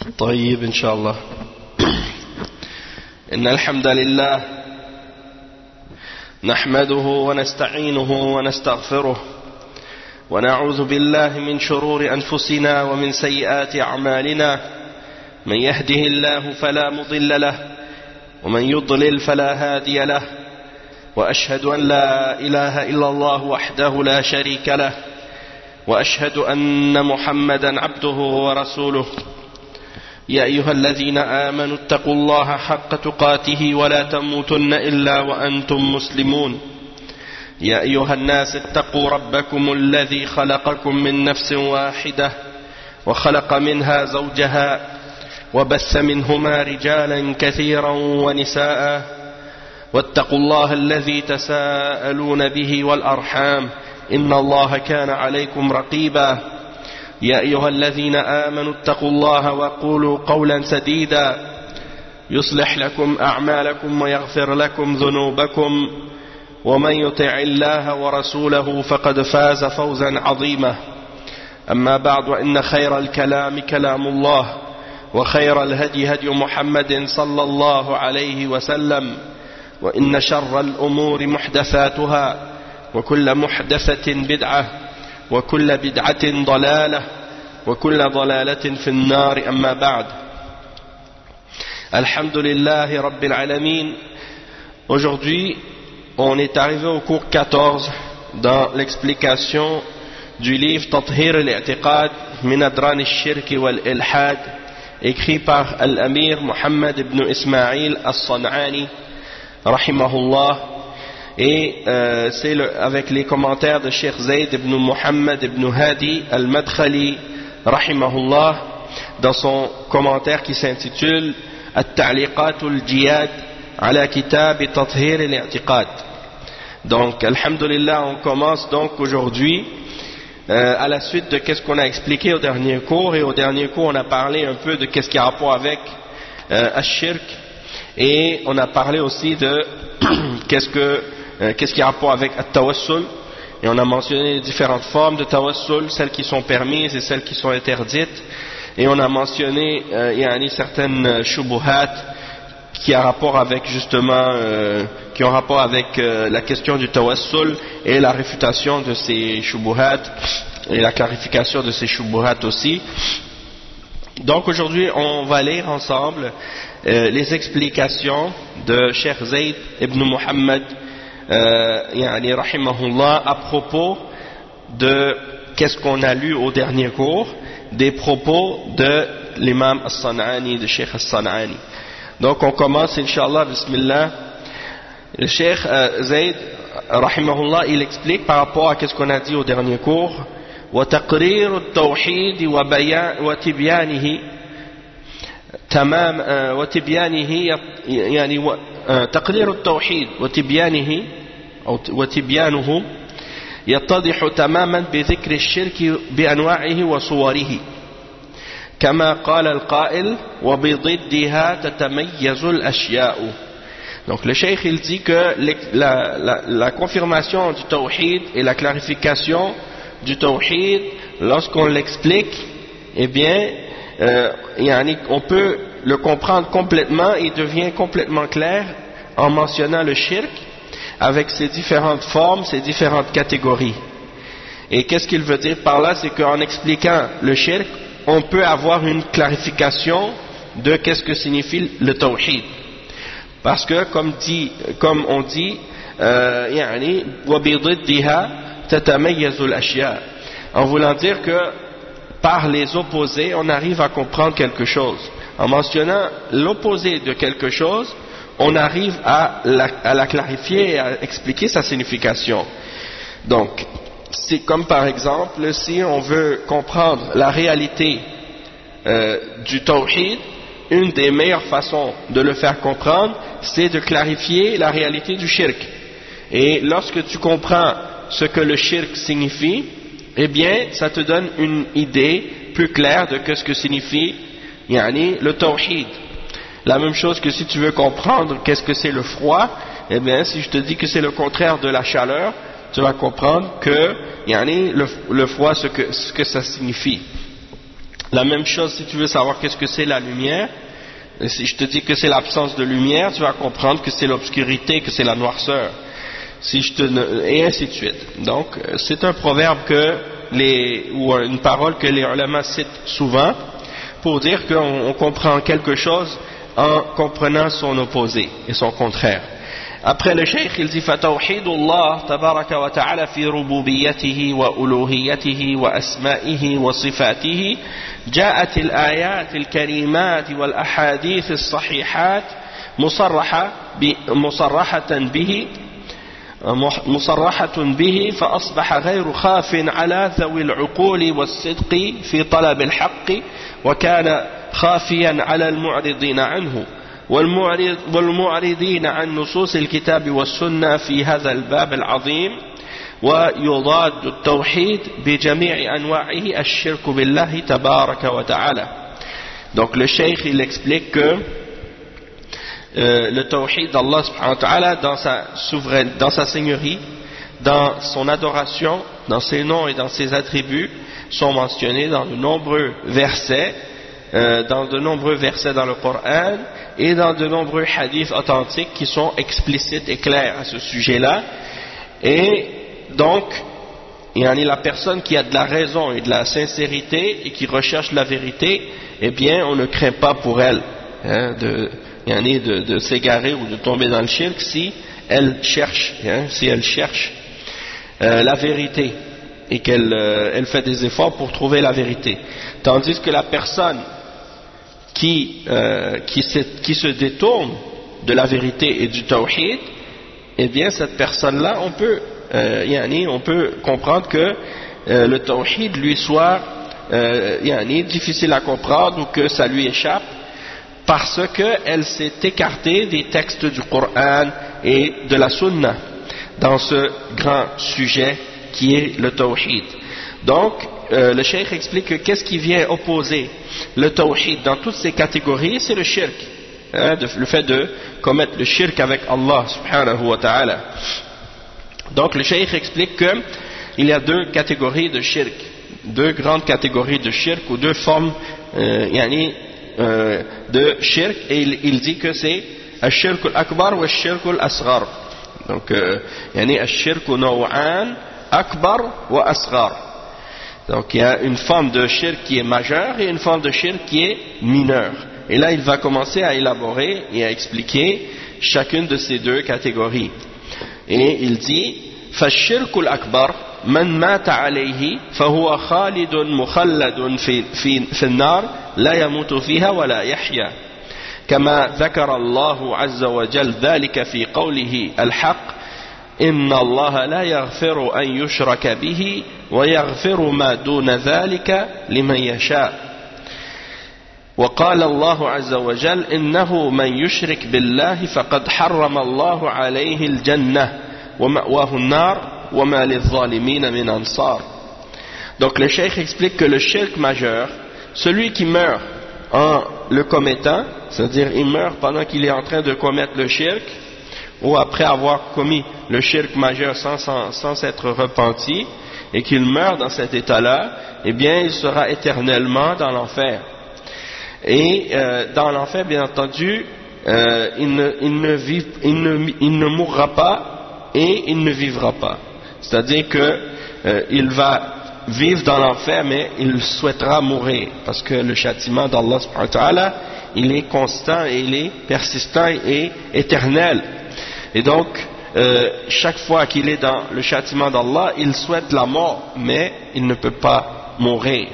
طيب إن شاء الله. إن الحمد لله نحمده ونستعينه ونستغفره ونعوذ بالله من شرور أنفسنا ومن سيئات أعمالنا. من يهده الله فلا مضل له ومن يضلل فلا هادي له. وأشهد أن لا إله إلا الله وحده لا شريك له وأشهد أن محمدا عبده ورسوله. يا أيها الذين آمنوا اتقوا الله حق تقاته ولا تموتن إلا وأنتم مسلمون. يا أيها الناس اتقوا ربكم الذي خلقكم من نفس واحدة وخلق منها زوجها وبث منهما رجالا كثيرا ونساء واتقوا الله الذي تساءلون به والأرحام إن الله كان عليكم رقيبا. يا أيها الذين آمنوا اتقوا الله وقولوا قولا سديدا يصلح لكم أعمالكم ويغفر لكم ذنوبكم ومن يطع الله ورسوله فقد فاز فوزا عظيما. أما بعد وإن خير الكلام كلام الله وخير الهدي هدي محمد صلى الله عليه وسلم وإن شر الأمور محدثاتها وكل محدثة بدعة وكل بدعة ضلالة وكل ضلالة في النار. أما بعد. Alhamdulillahi Rabbil Alamin. Aujourd'hui, on est arrivé au cours 14 dans l'explication du livre Tathhir al-I'tiqad min Adran al-Shirk wal-Ilhad, écrit par Al-Amir Muhammad ibn Ismail al-San'ani rahimahullah. Et c'est avec les commentaires de Cheikh Zayd ibn Muhammad ibn Hadi al-Madkhali rahimahullah dans son commentaire qui s'intitule At-Ta'liqat al-Jiyad ala Kitab Tathhir al-I'tiqad. Donc alhamdulillah, on commence donc aujourd'hui à la suite de qu'est-ce qu'on a expliqué au dernier cours. Et au dernier cours on a parlé un peu de qu'est-ce qui a rapport avec Ash-Shirk, et on a parlé aussi de qu'est-ce qui a rapport avec At-Tawassul, et on a mentionné les différentes formes de Tawassul, celles qui sont permises et celles qui sont interdites, et on a mentionné certaines shubuhat qui a rapport avec justement qui ont rapport avec la question du Tawassul et la réfutation de ces shubuhat et la clarification de ces shubuhat aussi. Donc aujourd'hui on va lire ensemble les explications de Cheikh Zayd ibn Muhammad rahimahullah à propos de qu'est-ce qu'on a lu au dernier cours, des propos de l'imam As-San'ani, de Cheikh As-San'ani. Donc on commence Inch'Allah, Bismillah. Le Cheikh Zayd rahimahullah, il explique par rapport à qu'est-ce qu'on a dit au dernier cours: وتقرير التوحيد وتبيانه تمام وتبيانه يعني تقرير التوحيد وتبيانه يتضح تماما بذكر الشرك بأنواعه وصوره كما قال القائل وبضدها تتميز الأشياء. Donc le cheikh il dit que la confirmation du tawhid et la clarification du tawhid, lorsqu'on l'explique, eh bien on peut le comprendre complètement, il devient complètement clair en mentionnant le shirk avec ses différentes formes, ses différentes catégories. Et qu'est-ce qu'il veut dire par là? C'est qu'en expliquant le shirk, on peut avoir une clarification de qu'est-ce que signifie le tawhid. Parce que comme on dit وَبِضِدِّهَا تَتَمَيَّزُ الْأَشْيَاء, en voulant dire que par les opposés on arrive à comprendre quelque chose. En mentionnant l'opposé de quelque chose, on arrive à la clarifier et à expliquer sa signification. Donc c'est comme par exemple si on veut comprendre la réalité du tawhid, une des meilleures façons de le faire comprendre, c'est de clarifier la réalité du shirk. Et lorsque tu comprends ce que le shirk signifie, eh bien ça te donne une idée plus claire de ce que signifie le tawhid. La même chose que si tu veux comprendre qu'est-ce que c'est le froid, eh bien si je te dis que c'est le contraire de la chaleur, tu vas comprendre que le froid, ce que ça signifie. La même chose si tu veux savoir qu'est-ce que c'est la lumière. Et si je te dis que c'est l'absence de lumière, tu vas comprendre que c'est l'obscurité, que c'est la noirceur. Et ainsi de suite. Donc, c'est un proverbe ou une parole que les ulama citent souvent pour dire qu'on comprend quelque chose en comprenant son opposé et son contraire. Après le cheikh, il dit فَتَوْحِيدُ اللَّهِ تَبَارَكَ وَتَعَالَى فِي رُبُوبِيَّتِهِ وَأُلُوهِيَّتِهِ وَأَسْمَائِهِ وَصِفَاتِهِ جاءت الآيات الكريمات والأحاديث الصحيحات مصرحة به فأصبح غير خاف على ذوي العقول والصدق في طلب الحق وكان خافيا على المعرضين عنه والمعرضين عن نصوص الكتاب والسنة في هذا الباب العظيم ويضاد التوحيد بجميع أنواعه الشرك بالله تبارك وتعالى. Donc le cheikh il explique que le tawhid d'Allah subhanahu wa ta'ala dans sa seigneurie, dans son adoration, dans ses noms et dans ses attributs sont mentionnés dans de nombreux versets dans le Coran et dans de nombreux hadiths authentiques qui sont explicites et clairs à ce sujet-là. Et donc, la personne qui a de la raison et de la sincérité et qui recherche la vérité, eh bien, on ne craint pas pour elle de s'égarer ou de tomber dans le shirk si elle cherche, la vérité et qu'elle fait des efforts pour trouver la vérité. Tandis que la personne qui se détourne de la vérité et du tawhid, eh bien cette personne-là, on peut comprendre que le tawhid lui soit difficile à comprendre ou que ça lui échappe parce qu'elle s'est écartée des textes du Coran et de la Sunna dans ce grand sujet qui est le tawhid. Donc, le cheikh explique que qu'est-ce qui vient opposer le tawhid dans toutes ces catégories, c'est le shirk, le fait de commettre le shirk avec Allah subhanahu wa ta'ala. Donc le cheikh explique qu'il y a deux catégories de shirk, deux grandes catégories de shirk ou deux formes de shirk, et il dit que c'est al-shirk al-akbar ou al-shirk al-asghar. Donc al-shirk naw'an akbar wa asghar. Donc il y a une forme de shirk qui est majeure et une forme de shirk qui est mineure. Et là il va commencer à élaborer et à expliquer chacune de ces deux catégories. Et il dit فالشرك الأكبر من مات عليه فهو خالد مخلد في النار لا يموت فيها ولا يحيا كما ذكر الله عز وجل ذلك في قوله الحق إن الله لا يغفر أن يشرك به ويغفر ما دون ذلك لمن يشاء وقال الله عز وجل إنه من يشرك بالله فقد حرم الله عليه الجنة ومأواه النار وما للظالمين من أنصار. Donc le cheikh explique que le shirk majeur, celui qui meurt en le commettant, c'est-à-dire il meurt pendant qu'il est en train de commettre le shirk, ou après avoir commis le shirk majeur sans s'être repenti, et qu'il meurt dans cet état-là, eh bien il sera éternellement dans l'enfer. Et dans l'enfer, bien entendu, il ne mourra pas et il ne vivra pas. C'est-à-dire que il va vivre dans l'enfer, mais il souhaitera mourir, parce que le châtiment d'Allah subhanahu wa ta'ala, il est constant et il est persistant et éternel. Et donc, chaque fois qu'il est dans le châtiment d'Allah, il souhaite la mort, mais il ne peut pas mourir.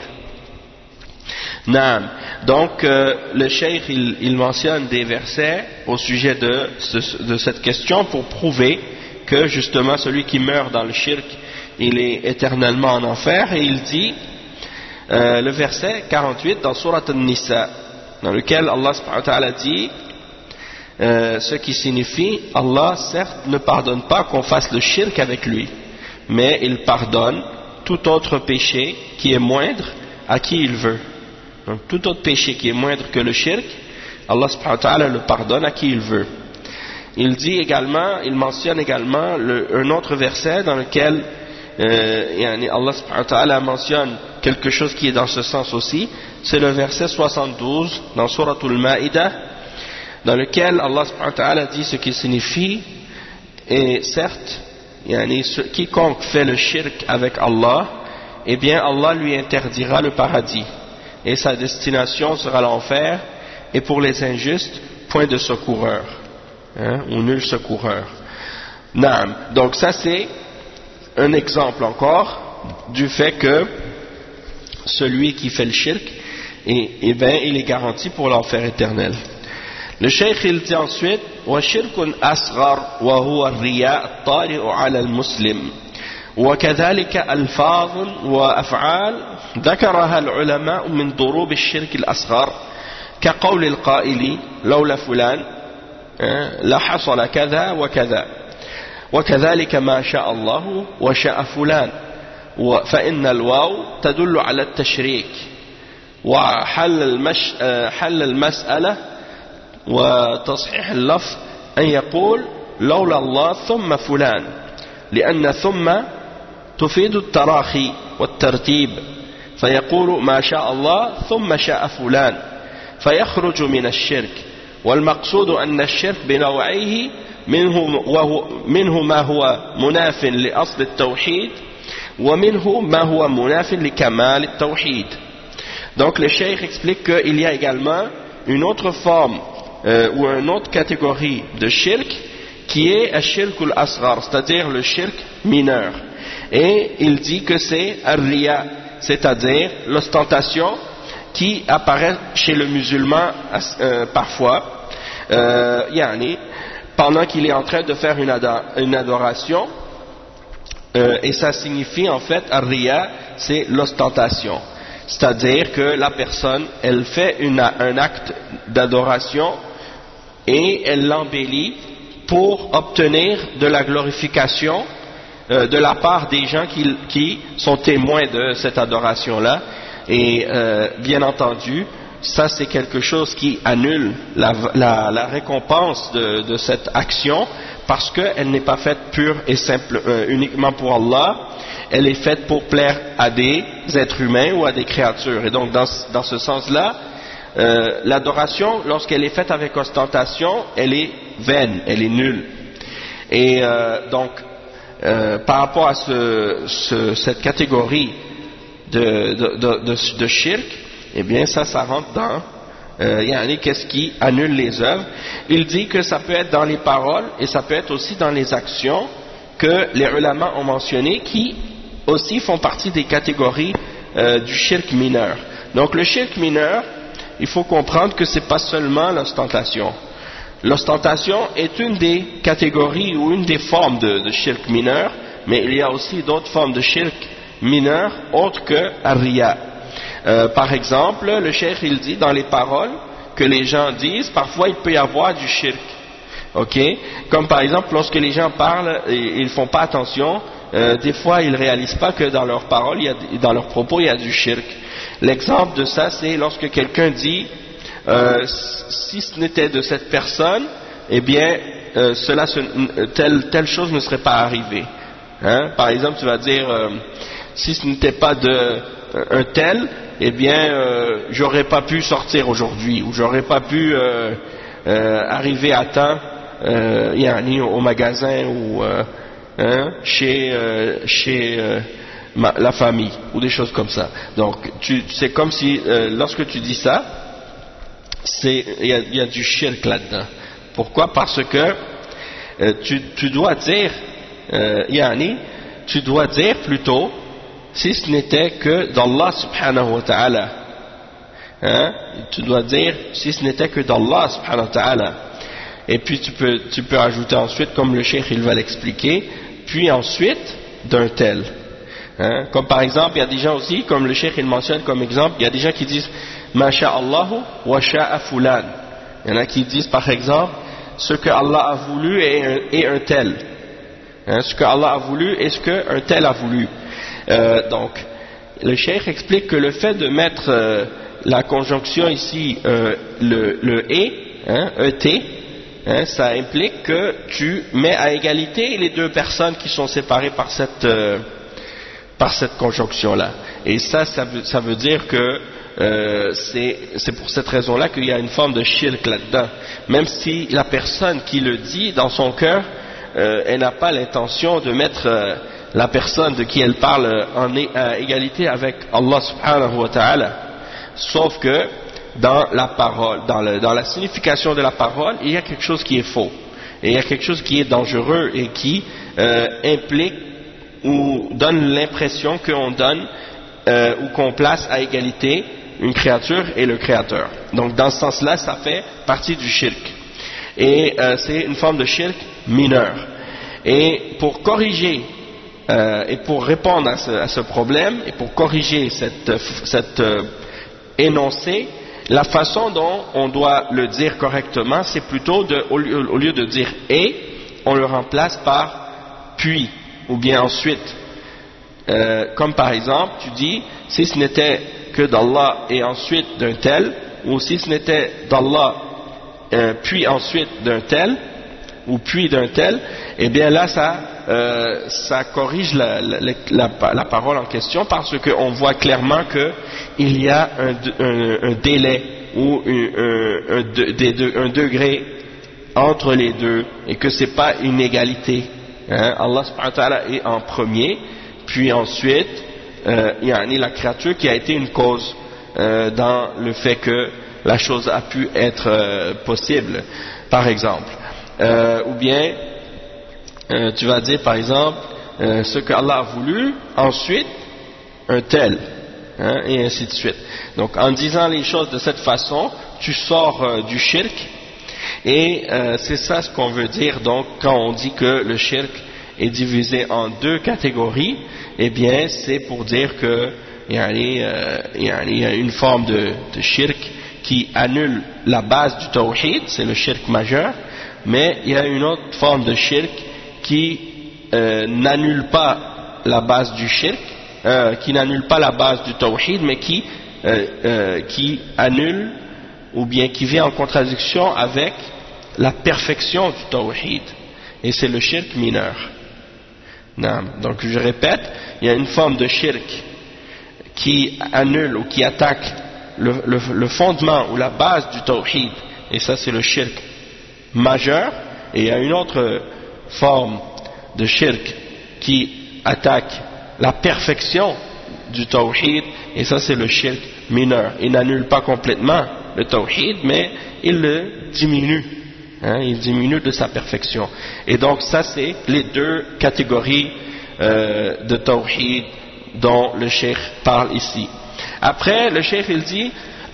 Donc, le cheikh, il mentionne des versets au sujet de cette question pour prouver que justement celui qui meurt dans le shirk, il est éternellement en enfer. Et il dit, le verset 48 dans Surat An-Nisa, dans lequel Allah subhanahu wa ta'ala dit, ce qui signifie, Allah certes ne pardonne pas qu'on fasse le shirk avec lui, mais il pardonne tout autre péché qui est moindre à qui il veut. Donc tout autre péché qui est moindre que le shirk, Allah subhanahu wa ta'ala le pardonne à qui il veut. Il dit également, il mentionne également un autre verset dans lequel Allah subhanahu wa ta'ala mentionne quelque chose qui est dans ce sens aussi, c'est le verset 72 dans Surat Al-Ma'idah, dans lequel Allah subhanahu wa ta'ala dit ce qui signifie, et certes, quiconque fait le shirk avec Allah, eh bien Allah lui interdira le paradis, et sa destination sera l'enfer, et pour les injustes, point de secoureur, ou nul secoureur. Naam. Donc ça c'est un exemple encore du fait que celui qui fait le shirk, il est garanti pour l'enfer éternel. Le cheikh il dit ensuite وَشِرْكٌ أَصْغَرٌ وَهُوَ الرِّيَاءُ الطَّارِئُ عَلَى الْمُسْلِمِ وكذلك ألفاظ وأفعال ذكرها العلماء من ضروب الشرك الأصغر كقول القائل لولا فلان لحصل كذا وكذا وكذلك ما شاء الله وشاء فلان فإن الواو تدل على التشريك وحل المسألة وتصحيح اللفظ أن يقول لولا الله ثم فلان لأن ثم تفيد التراخي والترتيب فيقول ما شاء الله ثم شاء فلان فيخرج من الشرك والمقصود أن الشرك بنوعيه منه ما هو مناف لأصل التوحيد ومنه ما هو مناف لكمال التوحيد. Donc le cheikh explique qu'il y a également une autre forme ou une autre catégorie de shirk qui est al-shirk al-asghar, c'est-à-dire le shirk mineur. Et il dit que c'est al-riya, c'est-à-dire l'ostentation qui apparaît chez le musulman parfois, pendant qu'il est en train de faire une adoration, et ça signifie en fait al-riya, c'est l'ostentation. C'est-à-dire que la personne, elle fait un acte d'adoration et elle l'embellit pour obtenir de la glorification de la part des gens qui sont témoins de cette adoration-là. Et bien entendu, ça c'est quelque chose qui annule la récompense de cette action parce qu'elle n'est pas faite pure et simple uniquement pour Allah. Elle est faite pour plaire à des êtres humains ou à des créatures. Et donc dans ce sens-là, l'adoration, lorsqu'elle est faite avec ostentation, elle est vaine, elle est nulle. Et donc, par rapport à cette catégorie de shirk, eh bien ça rentre dans qu'est-ce qui annule les œuvres. Il dit que ça peut être dans les paroles et ça peut être aussi dans les actions que les ulama ont mentionné qui aussi font partie des catégories du shirk mineur. Donc le shirk mineur, il faut comprendre que c'est pas seulement l'ostentation. L'ostentation est une des catégories ou une des formes de shirk mineur, mais il y a aussi d'autres formes de shirk mineur autres que ar-riya. Par exemple, le cheikh il dit dans les paroles que les gens disent, parfois il peut y avoir du shirk. Ok, comme par exemple lorsque les gens parlent et ils font pas attention, des fois ils réalisent pas que dans leurs paroles, dans leurs propos il y a du shirk. L'exemple de ça c'est lorsque quelqu'un dit si ce n'était de cette personne, eh bien telle chose ne serait pas arrivée. Par exemple tu vas dire si ce n'était pas un tel, eh bien j'aurais pas pu sortir aujourd'hui ou j'aurais pas pu arriver à temps au magasin ou chez la famille ou des choses comme ça. Donc c'est comme si lorsque tu dis ça, il y a du shirk là-dedans. Pourquoi? Parce que tu dois dire tu dois dire plutôt si ce n'était que d'Allah subhanahu wa ta'ala. Tu dois dire si ce n'était que d'Allah subhanahu wa ta'ala. Et puis tu peux ajouter ensuite, comme le cheikh il va l'expliquer, puis ensuite d'un tel. Comme par exemple, il y a des gens aussi, comme le cheikh il mentionne comme exemple, il y a des gens qui disent Ma sha'Allahu wa sha'a fulan. Il y en a qui disent par exemple ce que Allah a voulu est un tel. Ce que Allah a voulu est ce qu'un tel a voulu. Donc, le cheikh explique que le fait de mettre la conjonction ici, le et, ça implique que tu mets à égalité les deux personnes qui sont séparées par par cette conjonction-là. Et ça veut dire que c'est pour cette raison-là qu'il y a une forme de shirk là-dedans. Même si la personne qui le dit dans son cœur, elle n'a pas l'intention de mettre la personne de qui elle parle à égalité avec Allah subhanahu wa ta'ala. Sauf que dans la parole, dans la signification de la parole, il y a quelque chose qui est faux. Et il y a quelque chose qui est dangereux et qui implique ou donne l'impression qu'on donne ou qu'on place à égalité une créature et le créateur. Donc dans ce sens-là, ça fait partie du shirk. Et c'est une forme de shirk mineur. Et pour corriger et pour répondre à ce problème et pour corriger cette énoncé, la façon dont on doit le dire correctement, c'est plutôt au lieu de dire « et », on le remplace par « puis » ou bien « ensuite ». Comme par exemple, tu dis « si ce n'était que d'Allah et ensuite d'un tel » ou « si ce n'était d'Allah puis ensuite d'un tel » ou « puis d'un tel », et bien là ça corrige la parole en question, parce qu'on voit clairement qu'il y a un délai ou un degré entre les deux et que c'est pas une égalité. Allah subhanahu wa ta'ala est en premier, puis ensuite il y a la créature qui a été une cause dans le fait que la chose a pu être possible, par exemple. Ou bien tu vas dire par exemple ce que Allah a voulu, ensuite un tel, et ainsi de suite. Donc en disant les choses de cette façon, tu sors du shirk, et c'est ça ce qu'on veut dire donc quand on dit que le shirk est divisé en deux catégories. Eh bien c'est pour dire que il y a une forme de shirk qui annule la base du tawhid, c'est le shirk majeur, mais il y a une autre forme de shirk qui n'annule pas la base du shirk, qui n'annule pas la base du tawhid, mais qui annule ou bien qui vient en contradiction avec la perfection du tawhid, et c'est le shirk mineur. Donc je répète, il y a une forme de shirk qui annule ou qui attaque le fondement ou la base du tawhid, et ça c'est le shirk majeur, et il y a une autre forme de shirk qui attaque la perfection du tawhid, et ça c'est le shirk mineur. Il n'annule pas complètement le tawhid, mais il le diminue, il diminue de sa perfection. Et donc ça c'est les deux catégories de tawhid dont le cheikh parle ici. Après le cheikh il dit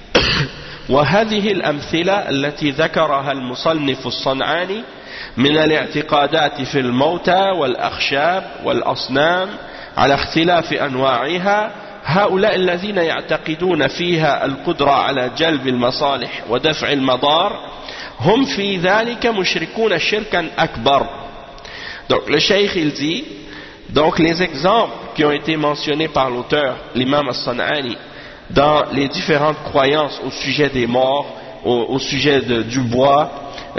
وهذه الأمثلة التي ذكرها المصنف الصنعاني من الاعتقادات في الموتى والأخشاب والأصنام على اختلاف أنواعها، هؤلاء الذين يعتقدون فيها القدرة على جلب المصالح ودفع المضار هم في ذلك مشركون شركا أكبر. Donc le cheikh il dit, donc les exemples qui ont été mentionnés par l'auteur, l'imam As-San'ani, dans les différentes croyances au sujet des morts, au sujet du bois,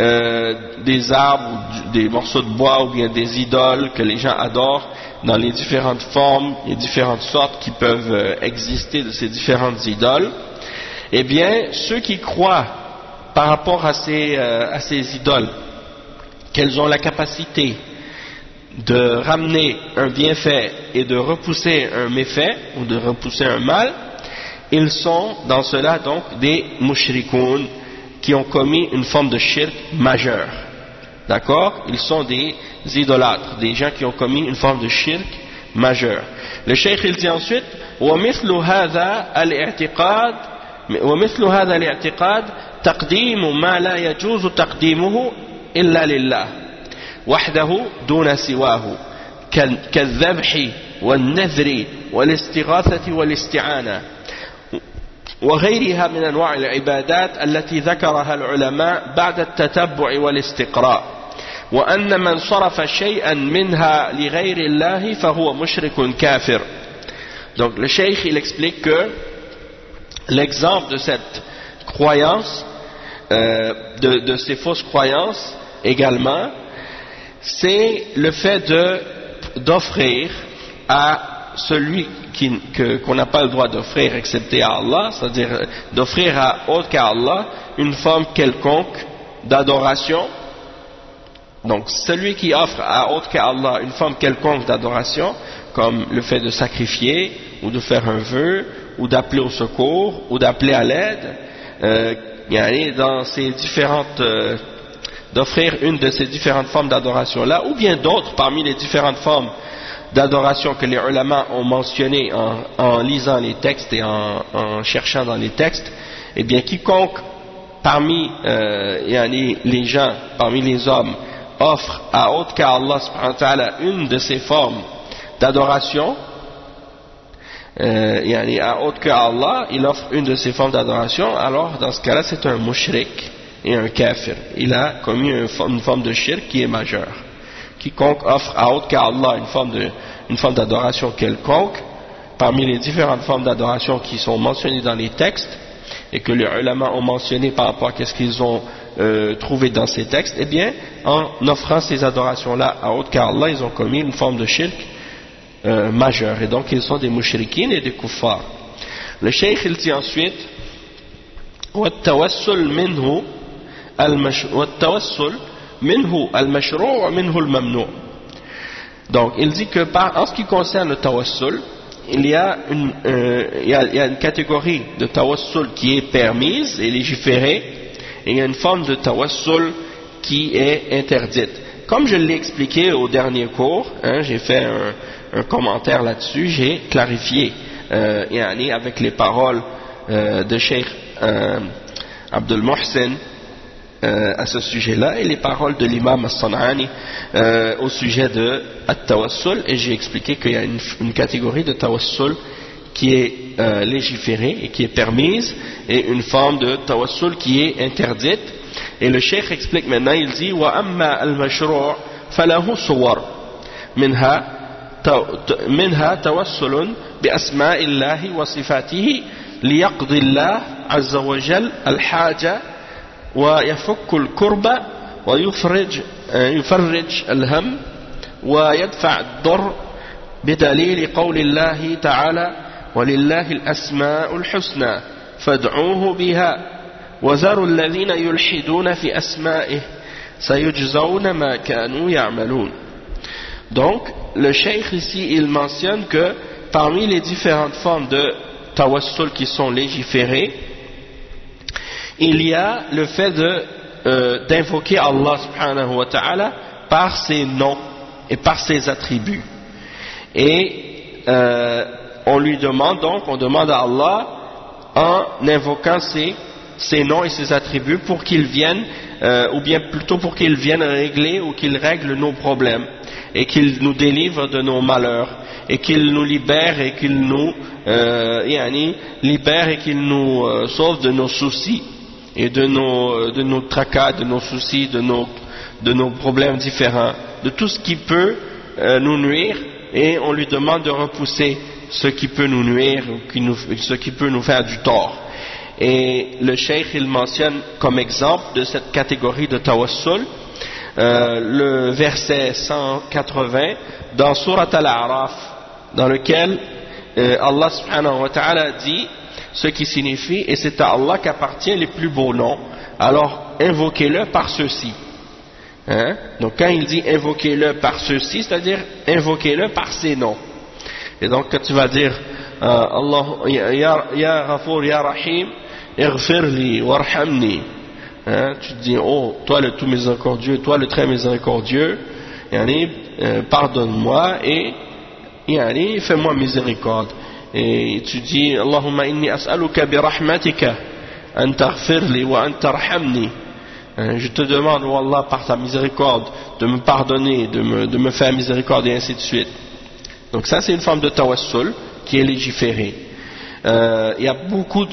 des arbres, des morceaux de bois ou bien des idoles que les gens adorent, dans les différentes formes et différentes sortes qui peuvent exister de ces différentes idoles, eh bien ceux qui croient par rapport à ces idoles qu'elles ont la capacité de ramener un bienfait et de repousser un méfait ou de repousser un mal, ils sont dans cela donc des mushrikoun qui ont commis une forme de shirk majeur. D'accord? Ils sont des idolâtres, des gens qui ont commis une forme de shirk majeur. Le cheikh il dit ensuite ومثل هذا الاعتقاد تقديم ما لا يجوز تقديمه إلا لله وحده دون سواه كالذبح والنذر والاستغاثة والاستعانة وغيرها من أنواع العبادات التي ذكرها العلماء بعد التتبع والاستقراء، وأن من صرف شيئا منها لغير الله فهو مشرك كافر. Donc le cheikh il explique que l'exemple de cette croyance, de ces fausses croyances également, c'est le fait d'offrir à celui qu'on n'a pas le droit d'offrir excepté à Allah, c'est-à-dire d'offrir à autre qu'à Allah une forme quelconque d'adoration. Donc celui qui offre à autre qu'à Allah une forme quelconque d'adoration, comme le fait de sacrifier, ou de faire un vœu, ou d'appeler au secours, ou d'appeler à l'aide, dans ces différentes, d'offrir une de ces différentes formes d'adoration-là, ou bien d'autres parmi les différentes formes d'adoration que les ulama ont mentionnées en lisant les textes et en cherchant dans les textes, eh bien quiconque parmi les gens, parmi les hommes, offre à autre qu'à Allah subhanahu wa ta'ala une de ces formes d'adoration, à autre qu'à Allah, il offre une de ces formes d'adoration, alors dans ce cas-là c'est un mushrik et un kafir. Il a commis une forme de shirk qui est majeure. Quiconque offre à autre qu'à Allah une forme d'adoration quelconque, parmi les différentes formes d'adoration qui sont mentionnées dans les textes, et que les ulama ont mentionné par rapport à ce qu'ils ont trouvé dans ces textes, eh bien, en offrant ces adorations-là à autre qu'à Allah, ils ont commis une forme de shirk majeure, et donc ils sont des mushrikines et des kuffars. Le cheikh il dit ensuite وَالتَّوَسُّلْ minhu al-mashru' wa minhu al-mamnu'. Donc il dit que en ce qui concerne le tawassul, il y a une catégorie de tawassul qui est permise et légiférée, et il y a une forme de tawassul qui est interdite. Comme je l'ai expliqué au dernier cours, j'ai fait un commentaire là-dessus, j'ai clarifié avec les paroles de Cheikh Abdul Muhsin à ce sujet-là, et les paroles de l'imam As-San'ani au sujet de At-Tawassul, et j'ai expliqué qu'il y a une catégorie de Tawassul qui est légiférée et qui est permise, et une forme de Tawassul qui est interdite. Et le cheikh explique maintenant, il dit وَأَمَّا الْمَشْرُوعُ فَلَهُ صُوَرٌ منها توسل بأسماء الله وصفاته ليقضي الله عز وجل الحاجة ويفك الكرب ويفرج الهم ويدفع الضر بدليل قول الله تعالى ولله الأسماء الحسنى فادعوه بها وذروا الذين يلحدون في أسمائه سيجزون ما كانوا يعملون. Donc le cheikh ici il mentionne que parmi les différentes formes de tawassul qui sont légiférées, il y a le fait d'invoquer Allah subhanahu wa ta'ala par ses noms et par ses attributs. Et on demande à Allah en invoquant ses noms et ses attributs pour qu'il vienne, ou bien plutôt pour qu'il vienne régler ou qu'il règle nos problèmes, et qu'il nous délivre de nos malheurs, et qu'il nous libère et qu'il nous sauve de nos soucis et de nos tracas, de nos soucis, de nos problèmes différents, de tout ce qui peut nous nuire, et on lui demande de repousser ce qui peut nous nuire ou ce qui peut nous faire du tort. Et le cheikh il mentionne comme exemple de cette catégorie de tawassul le verset 180 dans Surat Al-A'raf, dans lequel Allah subhanahu wa ta'ala dit ce qui signifie, et c'est à Allah qu'appartient les plus beaux noms, alors invoquez-le par ceux-ci. Donc quand il dit invoquez-le par ceux-ci, c'est-à-dire invoquez-le par ses noms. Et donc quand tu vas dire Allah ya Ghafour ya Rahim ighfirli warhamni, tu te dis oh toi le tout miséricordieux, toi le très miséricordieux, pardonne-moi et fais-moi miséricorde. Et tu dis Allahumma inni as'aluka bi rahmatika an taghfirli wa an tarhamni, je te demande oh Allah par ta miséricorde de me pardonner, de me faire miséricorde, et ainsi de suite. Donc ça c'est une forme de tawassul qui est légiférée. Il y a beaucoup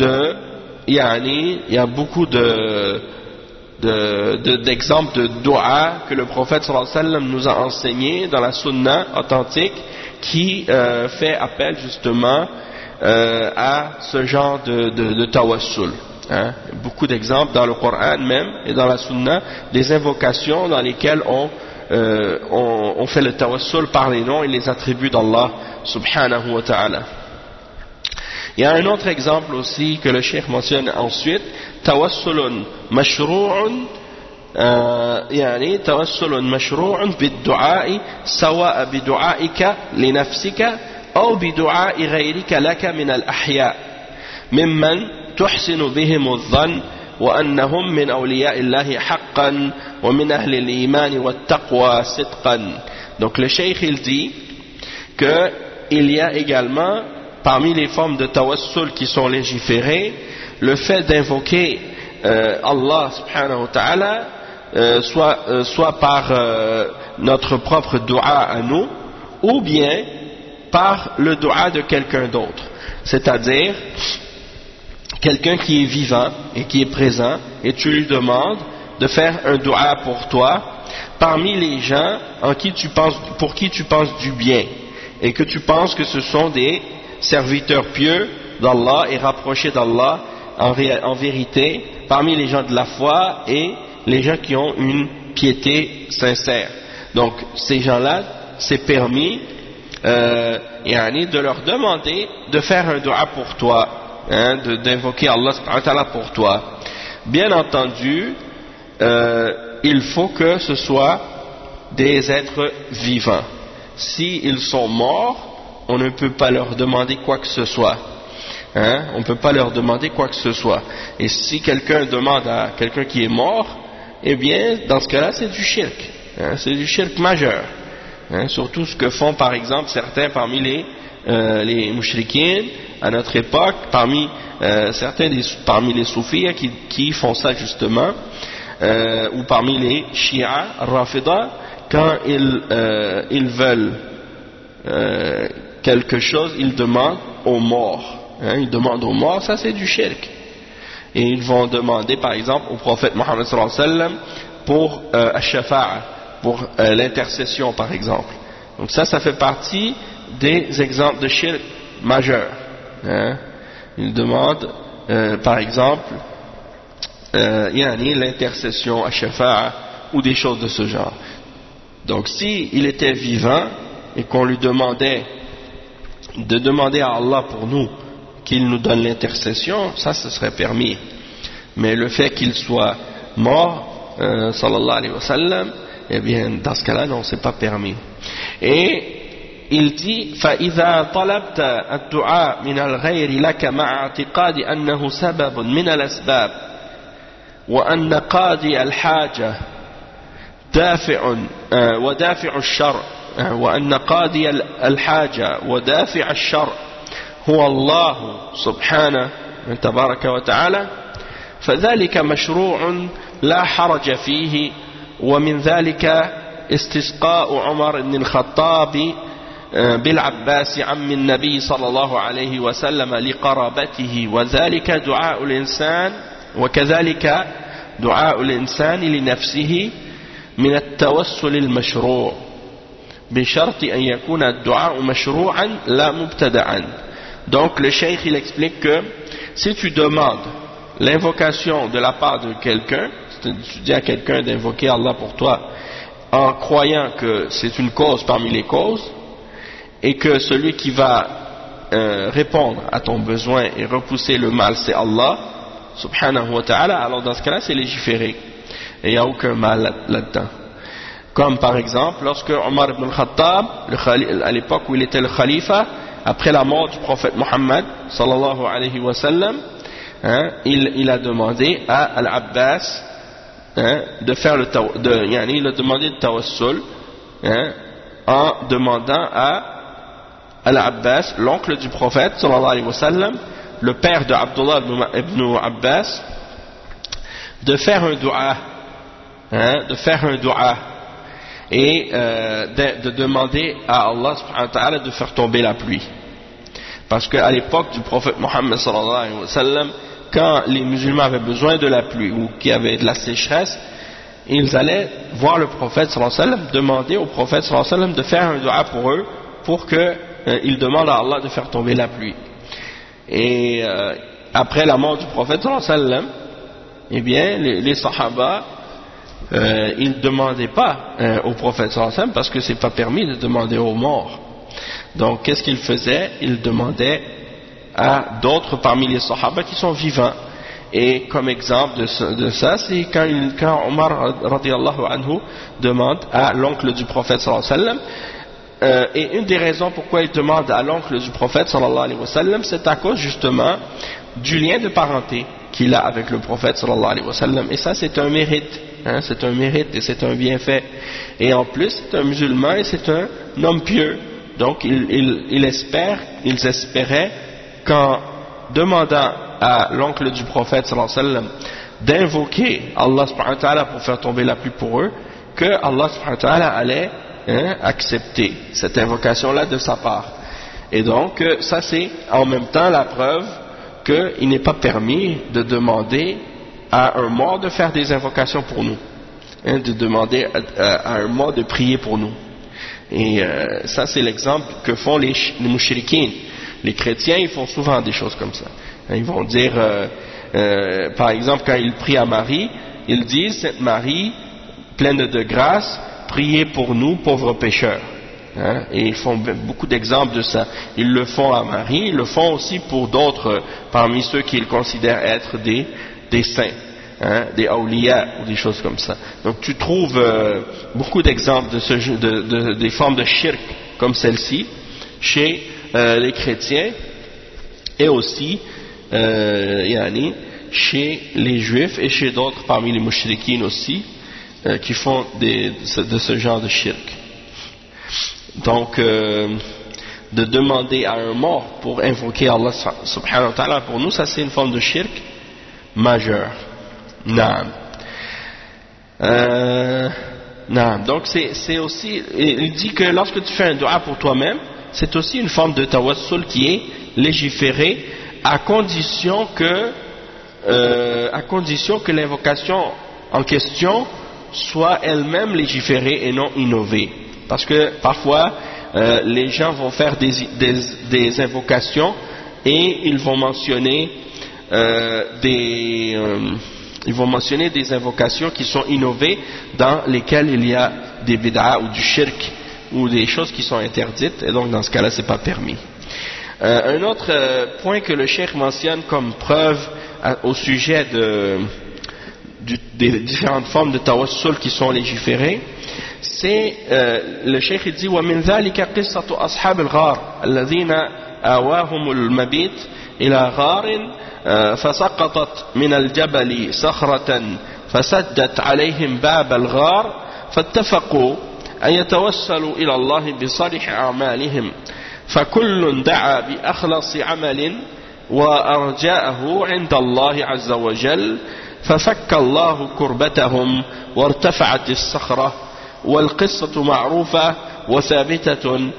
d'exemples de dua que le prophète sallallahu alayhi wa sallam nous a enseigné dans la sunna authentique, qui fait appel justement à ce genre de tawassul. Beaucoup d'exemples dans le Coran même et dans la sunna, des invocations dans lesquelles on on fait le tawassul par les noms et les attributs d'Allah subhanahu wa ta'ala. Il y a un autre exemple aussi que le cheikh mentionne ensuite, tawassulun mashru'un, يعني توسل مشروع بالدعاء سواء بدعائك لنفسك أو بدعاء غيرك لك من الأحياء ممن تحسن بهم الظن وأنهم من أولياء الله حقا ومن أهل الإيمان والتقوى صدقا. Donc le cheikh il dit que il y a également parmi les formes de tawassul qui sont légiférées le fait d'invoquer Allah subhanahu wa ta'ala soit par notre propre dua à nous ou bien par le dua de quelqu'un d'autre, c'est-à-dire quelqu'un qui est vivant et qui est présent et tu lui demandes de faire un dua pour toi parmi les gens pour qui tu penses du bien et que tu penses que ce sont des serviteurs pieux d'Allah et rapprochés d'Allah en vérité parmi les gens de la foi et les gens qui ont une piété sincère. Donc ces gens-là, c'est permis de leur demander de faire un dua pour toi, d'invoquer Allah subhanahu wa ta'ala pour toi. Bien entendu, il faut que ce soit des êtres vivants. S'ils sont morts, on ne peut pas leur demander quoi que ce soit. On ne peut pas leur demander quoi que ce soit. Et si quelqu'un demande à quelqu'un qui est mort, eh bien, dans ce cas-là, c'est du shirk. C'est du shirk majeur. Surtout ce que font, par exemple, certains parmi les mushrikines à notre époque, parmi les soufis qui font ça justement, ou parmi les chiites, rafida, quand ils veulent quelque chose, ils demandent aux morts. Ils demandent aux morts, ça c'est du shirk. Et ils vont demander par exemple au prophète Mohammed sallallahu alayhi wa sallam pour al-shafa'a, pour l'intercession par exemple. Donc ça fait partie des exemples de shirk majeurs. Ils demandent par exemple l'intercession al-shafa'a ou des choses de ce genre. Donc si il était vivant et qu'on lui demandait de demander à Allah pour nous qu'il nous donne l'intercession, ça ce serait permis. Mais le fait qu'il soit mort, sallallahu alayhi wa sallam, eh bien dans ce cas-là non, c'est pas permis. Et il dit فإذا طلبت الدعاء من الغير لك مع اعتقاد أنه سبب من الأسباب وأن قاضي الحاجة دافع ودافع الشر وأن قاضي الحاجة ودافع الشر هو الله سبحانه تبارك وتعالى فذلك مشروع لا حرج فيه. ومن ذلك استسقاء عمر بن الخطاب بالعباس عم النبي صلى الله عليه وسلم لقرابته وذلك دعاء الإنسان وكذلك دعاء الإنسان لنفسه من التوسل المشروع بشرط أن يكون الدعاء مشروعا لا مبتدعا. Donc le cheikh il explique que si tu demandes l'invocation de la part de quelqu'un, tu dis à quelqu'un d'invoquer Allah pour toi en croyant que c'est une cause parmi les causes et que celui qui va répondre à ton besoin et repousser le mal c'est Allah subhanahu wa ta'ala, alors dans ce cas-là c'est légiféré et il n'y a aucun mal là-dedans. Comme par exemple lorsque Omar ibn al-Khattab à l'époque où il était le khalifa, après la mort du prophète Mohammed sallallahu alayhi wa sallam, il a demandé à Al-Abbas de faire il a demandé le tawassul en demandant à Al-Abbas, l'oncle du prophète sallallahu alayhi wa sallam, le père de Abdullah ibn Abbas, de faire un dua, et de demander à Allah subhanahu wa ta'ala de faire tomber la pluie. Parce qu'à l'époque du prophète Mohammed sallallahu alayhi wa sallam, quand les musulmans avaient besoin de la pluie ou qu'il y avait de la sécheresse, ils allaient voir le prophète sallallahu alayhi wa sallam, demander au prophète sallallahu alayhi wa sallam de faire un dua pour eux, pour qu'ils demandent à Allah de faire tomber la pluie. Et après la mort du prophète sallallahu alayhi wa sallam, eh bien les sahaba il ne demandait pas au prophète sallallahu alayhi wa sallam, parce que c'est pas permis de demander aux morts. Donc qu'est-ce qu'il faisait? Il demandait à d'autres parmi les sahaba qui sont vivants. Et comme exemple de ça, c'est quand Omar radiyallahu anhu demande à l'oncle du prophète sallallahu alayhi wa sallam. Et une des raisons pourquoi il demande à l'oncle du prophète sallallahu alayhi wa sallam, c'est à cause justement du lien de parenté qu'il a avec le prophète sallallahu alayhi wa sallam. Et ça, c'est un mérite, hein, c'est un mérite et c'est un bienfait. Et en plus, c'est un musulman et c'est un homme pieux. Donc ils espéraient qu'en demandant à l'oncle du prophète sallallahu alayhi wa sallam d'invoquer Allah subhanahu wa ta'ala pour faire tomber la pluie pour eux, que Allah subhanahu wa ta'ala allait accepter cette invocation-là de sa part. Et donc ça c'est en même temps la preuve qu'il n'est pas permis de demander à un mort de faire des invocations pour nous, hein, de demander à un mort de prier pour nous. Et ça c'est l'exemple que font les mouchriquins. Les chrétiens, ils font souvent des choses comme ça. Ils vont dire, par exemple, quand ils prient à Marie, ils disent, Sainte Marie, pleine de grâce, priez pour nous, pauvres pécheurs. Hein? Et ils font beaucoup d'exemples de ça. Ils le font à Marie, ils le font aussi pour d'autres, parmi ceux qu'ils considèrent être des saints, hein? Des awliya ou des choses comme ça. Donc tu trouves beaucoup d'exemples de des formes de shirk comme celle-ci chez les chrétiens et aussi chez les juifs et chez d'autres parmi les mouchriquines aussi qui font de ce genre de shirk. Donc de demander à un mort pour invoquer Allah subhanahu wa ta'ala pour nous, ça c'est une forme de shirk majeure. Naam. Donc c'est aussi, il dit que lorsque tu fais un dua pour toi-même, c'est aussi une forme de tawassul qui est légiférée à condition que l'invocation en question soit elle-même légiférée et non innovée. Parce que parfois les gens vont faire des invocations et ils vont mentionner des invocations qui sont innovées dans lesquelles il y a des bid'a ou du shirk ou des choses qui sont interdites, et donc dans ce cas-là c'est pas permis. Un autre point que le cheikh mentionne comme preuve au sujet des différentes formes de tawassul qui sont légiférées, c'est le cheikh dit ومن ذلك قصة أصحاب الغار الذين آواهم المبيت إلى غار فسقطت من الجبل صخرة فسدت عليهم باب الغار فاتفقوا أن يتوسلوا إلى الله بصالح أعمالهم فكل دعا بأخلص عمل وأرجاءه عند الله عز وجل ففك الله كربتهم وارتفعت الصخرة والقصة معروفة وثابتة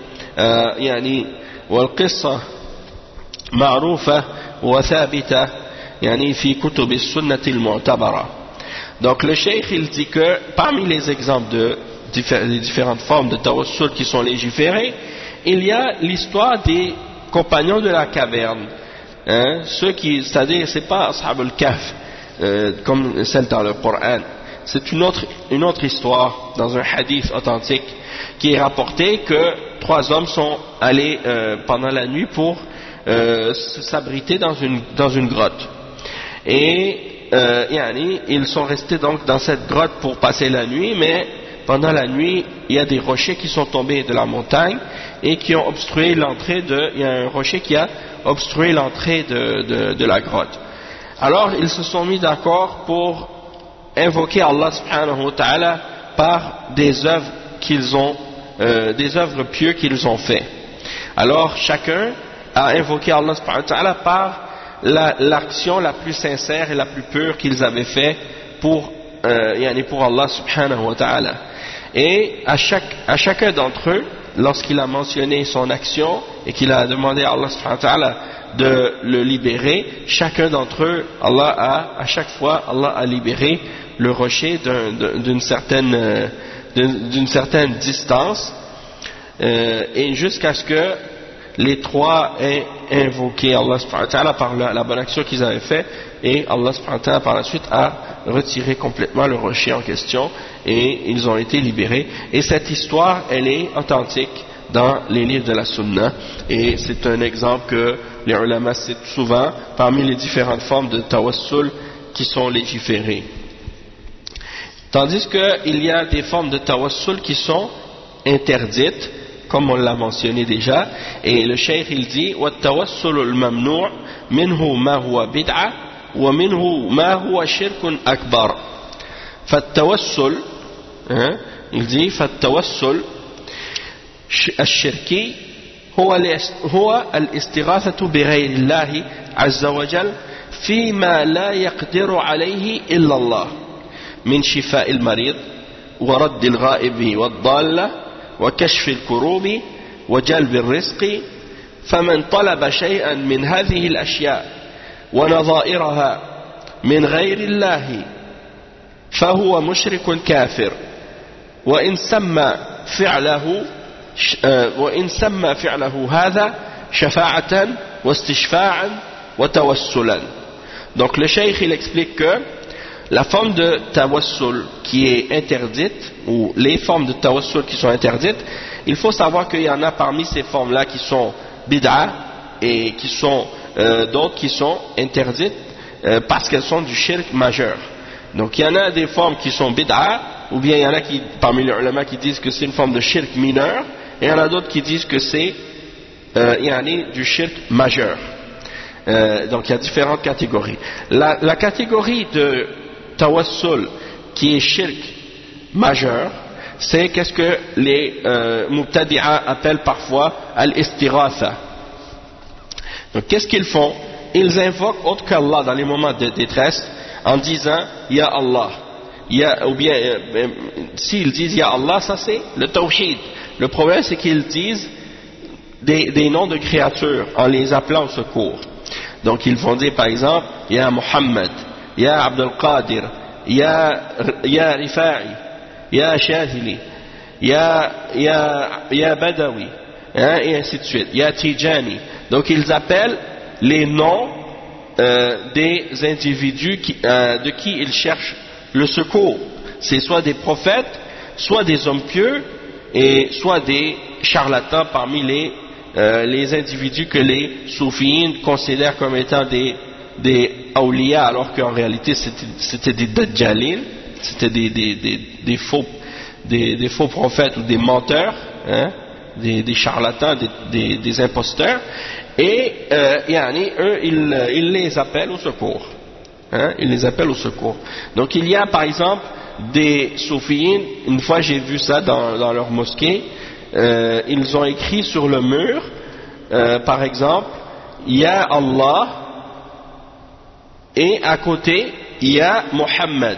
والقصة معروفة وثابتة في كتب السنة المعتبرة. Donc le cheikh il dit que parmi les exemples des différentes formes de tawassul qui sont légiférées, il y a l'histoire des compagnons de la caverne, hein, ceux qui, c'est-à-dire c'est pas Ashab al-Kahf comme celle dans le Coran, c'est une autre histoire dans un hadith authentique qui est rapporté que 3 hommes sont allés pendant la nuit pour s'abriter dans une grotte et ils sont restés donc dans cette grotte pour passer la nuit, mais pendant la nuit il y a des rochers qui sont tombés de la montagne et qui ont obstrué l'entrée il y a un rocher qui a obstrué l'entrée de la grotte. Alors ils se sont mis d'accord pour invoquer Allah subhanahu wa ta'ala par des œuvres des œuvres pieuses qu'ils ont fait. Alors chacun a invoqué Allah subhanahu wa ta'ala par l'action la plus sincère et la plus pure qu'ils avaient fait pour Allah subhanahu wa ta'ala. Et à chacun d'entre eux, lorsqu'il a mentionné son action et qu'il a demandé à Allah subhanahu wa ta'ala de le libérer, chacun d'entre eux, à chaque fois, Allah a libéré le rocher d'une certaine distance, et jusqu'à ce que les 3 aient invoqué Allah subhanahu wa ta'ala par la bonne action qu'ils avaient fait, et Allah subhanahu wa ta'ala par la suite a retiré complètement le rocher en question et ils ont été libérés. Et cette histoire, elle est authentique dans les livres de la Sunna et c'est un exemple que les ulama citent souvent parmi les différentes formes de tawassul qui sont légiférées. Tandis qu'il y a des formes de tawassul qui sont interdites, comme on l'a mentionné déjà, et le cheikh il dit وَالتَّوَسُّلُ الْمَمْنُوعُ مِنْهُ مَا هُوَ بِدْعَةٌ وَمِنْهُ مَا هُوَ شِرْكٌ أَكْبَرٌ. فالتوسل il dit فالتوسل الشركي هو الاستغاثة بغير الله عز وجل فيما لا يقدر عليه إلا الله من شفاء المريض ورد الغائب والضالة وكشف الكروب وجلب الرزق. فمن طلب شيئا من هذه الأشياء ونظائرها من غير الله فهو مشرك كافر وإن سمى فعله هذا شفاعة واستشفاعا وتوسلا. Donc le cheikh il explique que la forme de tawassul qui est interdite, ou les formes de tawassul qui sont interdites, il faut savoir qu'il y en a parmi ces formes-là qui sont bid'a et qui sont d'autres qui sont interdites parce qu'elles sont du shirk majeur. Donc il y en a des formes qui sont bid'a, ou bien il y en a qui, parmi les ulama qui disent que c'est une forme de shirk mineur, et il y en a d'autres qui disent que c'est du shirk majeur. Donc il y a différentes catégories. La catégorie de tawassul qui est shirk majeur, c'est qu'est-ce que les mubtadi'a appellent parfois al-istighatha. Donc qu'est-ce qu'ils font? Ils invoquent autre qu'Allah dans les moments de détresse en disant Ya Allah, ou bien s'ils disent Ya Allah, ça c'est le tawhid. Le problème c'est qu'ils disent des noms de créatures en les appelant au secours. Donc ils vont dire par exemple Ya Muhammad, Ya Abdul Qadir, Ya Rifa'i, Ya Shadili, Ya Badawi, et ainsi de suite, Ya Tijani. Donc ils appellent les noms des individus de qui ils cherchent le secours. C'est soit des prophètes, soit des hommes pieux, et soit des charlatans parmi les individus que les soufiyins considèrent comme étant des awliya, alors qu'en réalité c'était des dajjalin, c'était des faux prophètes ou des menteurs, des charlatans, des imposteurs, et eux ils les appellent au secours, ils les appellent au secours. Donc il y a par exemple des soufiyins, une fois j'ai vu ça dans leur mosquée, ils ont écrit sur le mur par exemple Ya Allah, et à côté il y a Muhammad,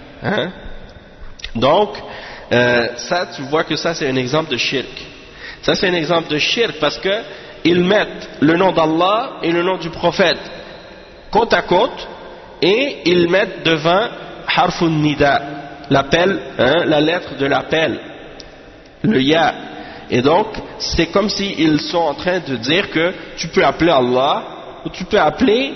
donc ça tu vois que ça c'est un exemple de shirk. Ça c'est un exemple de shirk parce que ils mettent le nom d'Allah et le nom du prophète côte à côte, et ils mettent devant harfun nida, l'appel, la lettre de l'appel, le ya. Et donc c'est comme s'ils sont en train de dire que tu peux appeler Allah ou tu peux appeler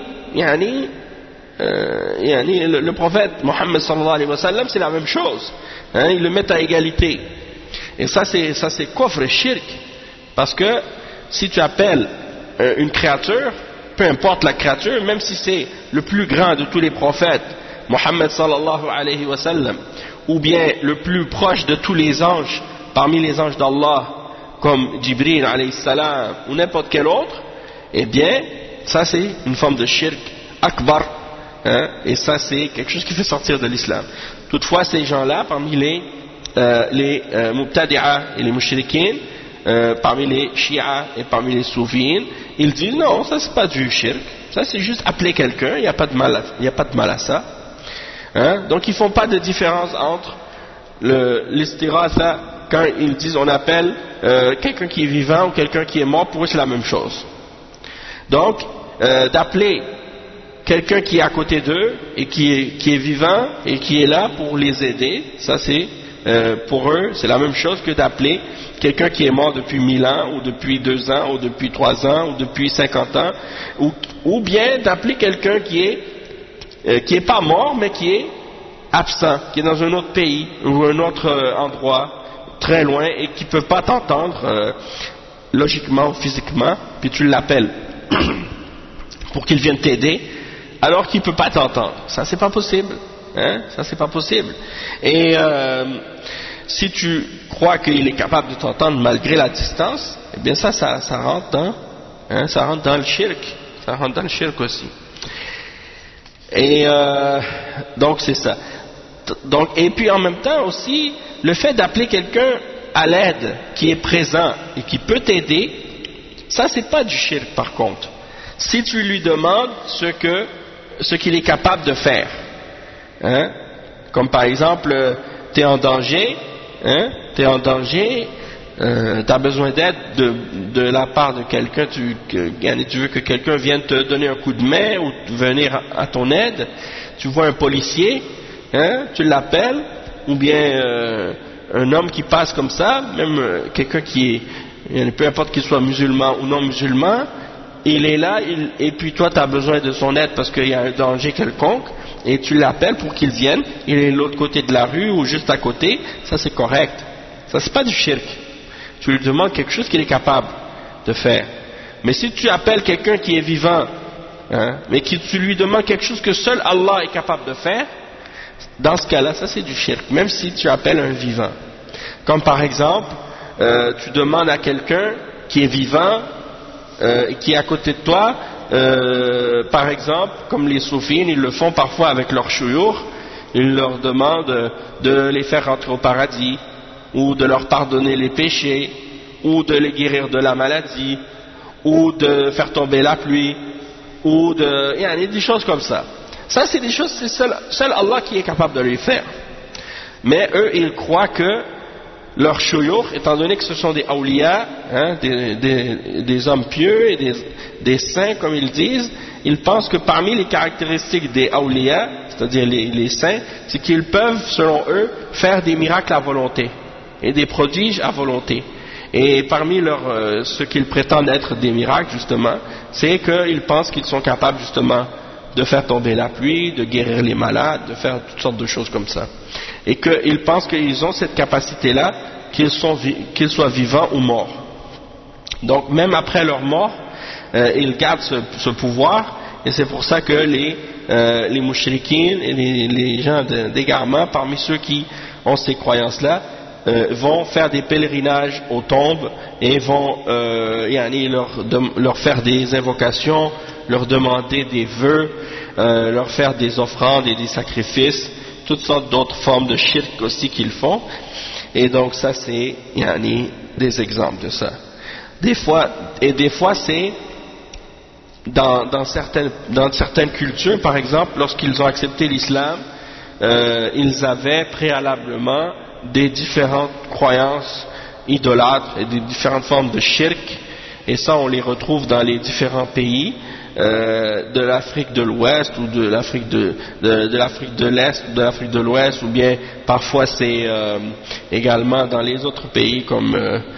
le prophète Mohammed sallallahu alayhi wa sallam, c'est la même chose, ils le mettent à égalité. Et ça c'est kufr et shirk, parce que si tu appelles une créature, peu importe la créature, même si c'est le plus grand de tous les prophètes Mohammed sallallahu alayhi wa sallam, ou bien le plus proche de tous les anges parmi les anges d'Allah comme Jibril alayhi salam ou n'importe quel autre, eh bien ça c'est une forme de shirk akbar, et ça c'est quelque chose qui fait sortir de l'islam. Toutefois ces gens-là parmi les mubtadi'a et les mushrikins, parmi les chiites et parmi les soufiyins, ils disent non, ça c'est pas du shirk, ça c'est juste appeler quelqu'un, il n'y a pas de mal à ça. Donc ils font pas de différence entre l'istighatha, quand ils disent on appelle quelqu'un qui est vivant ou quelqu'un qui est mort, pour eux c'est la même chose. Donc d'appeler quelqu'un qui est à côté d'eux et qui est vivant et qui est là pour les aider, ça c'est pour eux c'est la même chose que d'appeler quelqu'un qui est mort depuis 1000 ans ou depuis 2 ans ou depuis 3 ans ou depuis 50 ans, ou bien d'appeler quelqu'un qui est pas mort mais qui est absent, qui est dans un autre pays ou un autre endroit, très loin, et qui ne peut pas t'entendre logiquement ou physiquement, puis tu l'appelles pour qu'il vienne t'aider, alors qu'il ne peut pas t'entendre. Ça, c'est pas possible. Hein? Ça, c'est pas possible. Et si tu crois qu'il est capable de t'entendre malgré la distance, eh bien ça rentre dans, ça rentre dans le shirk. Ça rentre dans le shirk aussi. Et donc c'est ça. Donc, et puis en même temps aussi, le fait d'appeler quelqu'un à l'aide qui est présent et qui peut t'aider, ça c'est pas du shirk par contre. Si tu lui demandes ce qu'il est capable de faire, hein? Comme par exemple, tu es en danger, t'as besoin d'aide de la part de quelqu'un, tu veux que quelqu'un vienne te donner un coup de main ou venir à ton aide, tu vois un policier, hein, tu l'appelles, ou bien un homme qui passe comme ça, même quelqu'un qui est, peu importe qu'il soit musulman ou non musulman, il est là, et puis toi tu as besoin de son aide parce qu'il y a un danger quelconque, et tu l'appelles pour qu'il vienne, il est de l'autre côté de la rue ou juste à côté, ça c'est correct. Ça c'est pas du shirk. Tu lui demandes quelque chose qu'il est capable de faire. Mais si tu appelles quelqu'un qui est vivant, hein, mais que tu lui demandes quelque chose que seul Allah est capable de faire, dans ce cas-là, ça c'est du shirk, même si tu appelles un vivant. Comme par exemple, tu demandes à quelqu'un qui est vivant, qui est à côté de toi, par exemple, comme les soufis, ils le font parfois avec leurs chouyours, ils leur demandent de les faire rentrer au paradis, ou de leur pardonner les péchés, ou de les guérir de la maladie, ou de faire tomber la pluie, ou de... Il y a des choses comme ça. Ça, c'est des choses, c'est seul Allah qui est capable de les faire. Mais eux, ils croient que leurs chouyours, étant donné que ce sont des awliya, hein, des hommes pieux et des saints, comme ils disent, ils pensent que parmi les caractéristiques des awliya, c'est-à-dire les saints, c'est qu'ils peuvent, selon eux, faire des miracles à volonté et des prodiges à volonté. Et parmi ce qu'ils prétendent être des miracles, justement, c'est qu'ils pensent qu'ils sont capables, justement, de faire tomber la pluie, de guérir les malades, de faire toutes sortes de choses comme ça. Et qu'ils pensent qu'ils ont cette capacité-là, qu'ils soient vivants ou morts. Donc, même après leur mort, ils gardent ce pouvoir, et c'est pour ça que les mouchriquins et les gens d'égarement, parmi ceux qui ont ces croyances-là, vont faire des pèlerinages aux tombes et vont leur faire des invocations, leur demander des vœux, leur faire des offrandes et des sacrifices, toutes sortes d'autres formes de shirk aussi qu'ils font. Et donc ça c'est des exemples de ça. Des fois c'est dans certaines cultures, par exemple, lorsqu'ils ont accepté l'islam, ils avaient préalablement des différentes croyances idolâtres et des différentes formes de shirk, et ça on les retrouve dans les différents pays de l'Afrique de l'Ouest ou de l'Afrique de l'Est ou de l'Afrique de l'Ouest, ou bien parfois c'est également dans les autres pays comme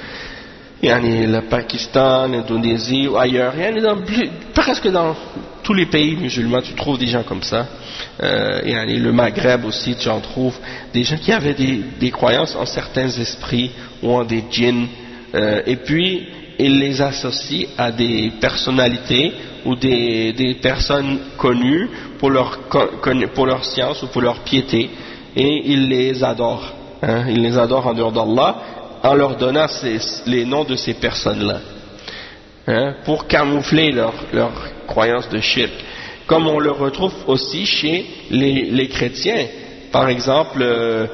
le Pakistan, l'Indonésie ou ailleurs. Presque dans tous les pays musulmans tu trouves des gens comme ça. Le Maghreb aussi, tu en trouves des gens qui avaient des croyances en certains esprits ou en des djinns, et puis ils les associent à des personnalités ou des personnes connues pour leur science ou pour leur piété, et ils les adorent, hein, ils les adorent en dehors d'Allah en leur donnant les noms de ces personnes-là, hein, pour camoufler leur croyance de shirk. Comme on le retrouve aussi chez les chrétiens. Par exemple,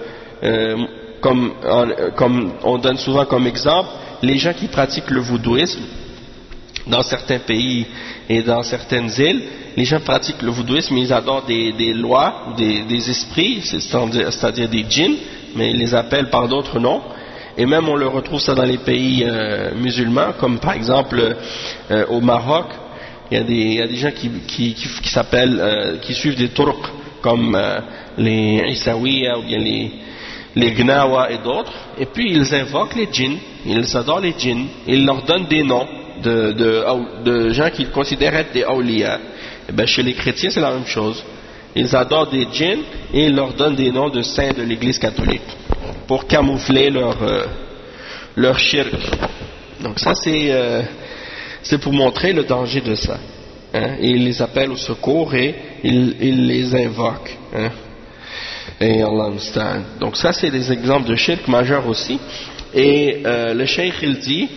comme on donne souvent comme exemple, les gens qui pratiquent le voodooisme, dans certains pays et dans certaines îles, les gens pratiquent le voodooisme, ils adorent des lois, des esprits, c'est-à-dire des djinns, mais ils les appellent par d'autres noms. Et même on le retrouve ça dans les pays musulmans, comme par exemple au Maroc. Il y a des gens qui s'appellent, qui suivent des Turcs, comme les Issaouia ou bien les Gnawa et d'autres, et puis ils invoquent les djinns, ils adorent les djinns, ils leur donnent des noms de gens qu'ils considèrent être des awliya. Et bien chez les chrétiens c'est la même chose. Ils adorent des djinns et ils leur donnent des noms de saints de l'église catholique pour camoufler leur shirk. Donc ça c'est pour montrer le danger de ça. Hein? Et ils les appellent au secours et ils les invoquent. Hein? Et Allah musta'an. Donc ça c'est des exemples de shirk majeurs aussi. Et le cheikh il dit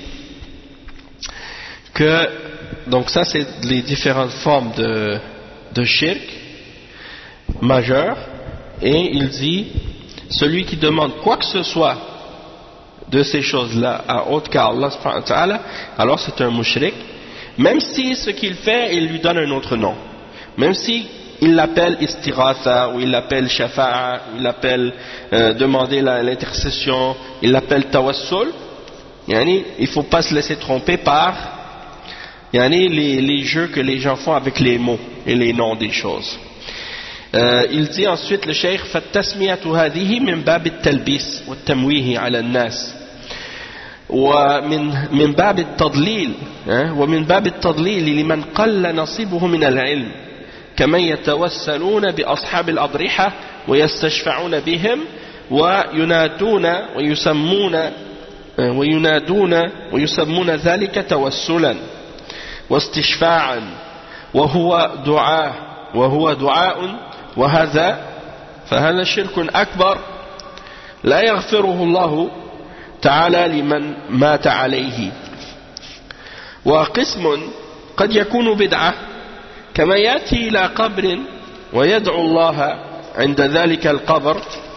que, donc ça c'est les différentes formes de shirk majeur, et il dit celui qui demande quoi que ce soit de ces choses-là à autre qu'Allah subhanahu wa ta'ala, alors c'est un mushrik, même si ce qu'il fait il lui donne un autre nom, même si il l'appelle istighatha, ou il l'appelle shafa'a, ou il l'appelle demander l'intercession, il l'appelle tawassul. Yani, il ne faut pas se laisser tromper par les jeux que les gens font avec les mots et les noms des choses. Il dit ensuite le cheikh فالتسمية هذه من باب التلبيس والتمويه على الناس ومن باب التضليل ومن باب التضليل لمن قل نصيبه من العلم كمن يتوسلون بأصحاب الأضرحة ويستشفعون بهم ويسمون ذلك توسلا واستشفاعا وهو دعاء فهذا شرك أكبر لا يغفره الله تعالى لمن مات عليه. وقسم قد يكون بدعة كما يأتي إلى قبر ويدعو الله عند ذلك القبر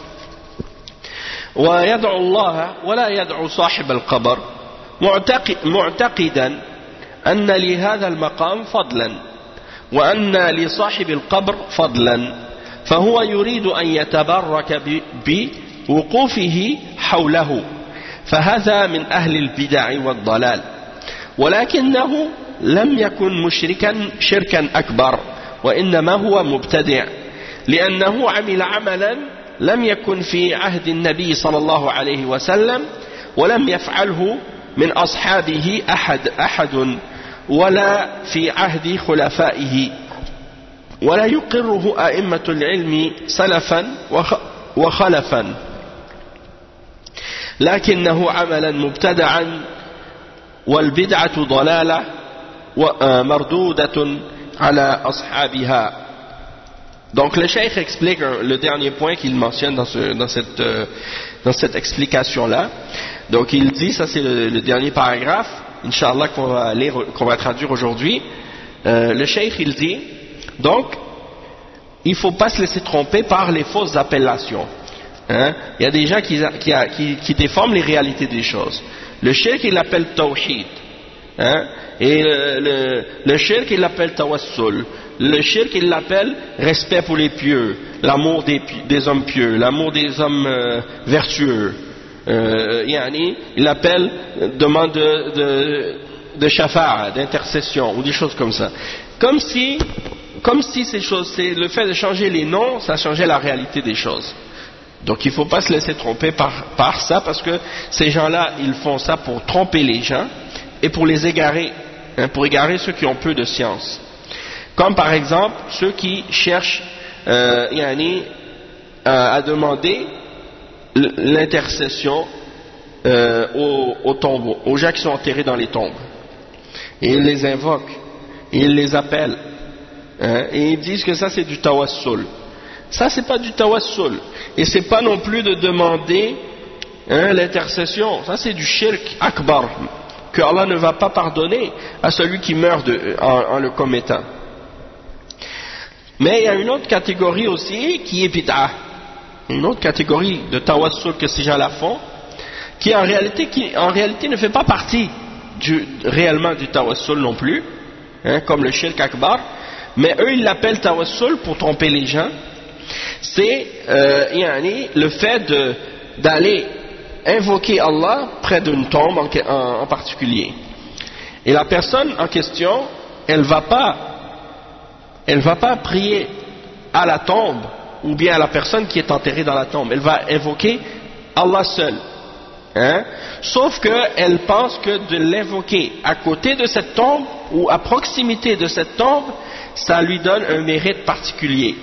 ويدعو الله ولا يدعو صاحب القبر معتقدا أن لهذا المقام فضلا وأن لصاحب القبر فضلا فهو يريد أن يتبرك بوقوفه حوله فهذا من أهل البدع والضلال ولكنه لم يكن مشركا شركا أكبر وإنما هو مبتدع لأنه عمل عملا لم يكن في عهد النبي صلى الله عليه وسلم ولم يفعله من أصحابه أحد ولا في عهد خلفائه ولا يقره أئمة العلم سلفا وخلفا لكنه عملا مبتدعا والبدعة ضلالة مردودة على أصحابها. Donc le cheikh explique le dernier point qu'il mentionne dans cette explication-là. Donc il dit, ça c'est le dernier paragraphe, Inch'Allah, qu'on va traduire aujourd'hui. Le cheikh il dit, donc il ne faut pas se laisser tromper par les fausses appellations. Hein? Il y a des gens qui déforment les réalités des choses. Le shirk il l'appelle tawhid, hein? Et le shirk il l'appelle tawassul. Le shirk il l'appelle respect pour les pieux, l'amour des hommes pieux, l'amour des hommes vertueux. Il l'appelle demande de shafa'a, d'intercession ou des choses comme ça. Comme si ces choses, c'est le fait de changer les noms, ça changeait la réalité des choses. Donc il ne faut pas se laisser tromper par ça, parce que ces gens-là, ils font ça pour tromper les gens et pour les égarer, hein, pour égarer ceux qui ont peu de science. Comme par exemple ceux qui cherchent à demander l'intercession aux tombeaux, aux gens qui sont enterrés dans les tombes. Et ils les invoquent, et ils les appellent, hein, et ils disent que ça c'est du tawassul. Ça c'est pas du tawassul, et c'est pas non plus de demander l'intercession. Ça c'est du shirk akbar que Allah ne va pas pardonner à celui qui meurt en le commettant. Mais il y a une autre catégorie aussi qui est bid'ah, une autre catégorie de tawassul que ces gens-là font, qui en réalité ne fait pas partie réellement du tawassul non plus, hein, comme le shirk akbar, mais eux ils l'appellent tawassul pour tromper les gens. C'est le fait d'aller invoquer Allah près d'une tombe en particulier. Et la personne en question, elle va pas prier à la tombe ou bien à la personne qui est enterrée dans la tombe. Elle va invoquer Allah seul. Hein? Sauf qu'elle pense que de l'invoquer à côté de cette tombe ou à proximité de cette tombe, ça lui donne un mérite particulier.